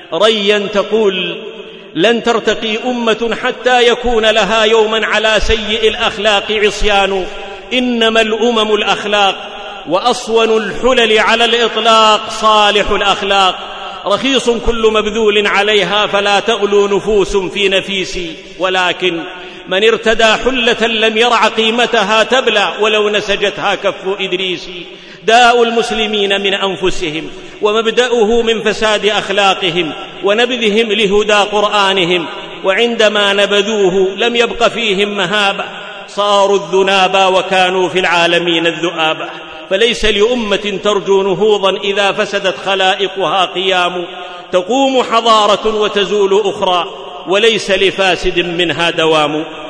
ريا تقول: لن ترتقي أمة حتى يكون لها يوما على سيء الأخلاق عصيان، إنما الأمم الأخلاق، وأصون الحلل على الإطلاق صالح الأخلاق، رخيص كل مبذول عليها فلا تغلو نفوس في نفيسي، ولكن من ارتدى حلة لم يرع قيمتها تبلى ولو نسجتها كف إدريس. داء المسلمين من أنفسهم، ومبدأه من فساد أخلاقهم ونبذهم لهدى قرآنهم، وعندما نبذوه لم يبق فيهم مهابة، صاروا الذنابا وكانوا في العالمين الذؤابة. فليس لأمة ترجو نهوضا إذا فسدت خلائقها قيام، تقوم حضارة وتزول أخرى وليس لفاسد منها دوام.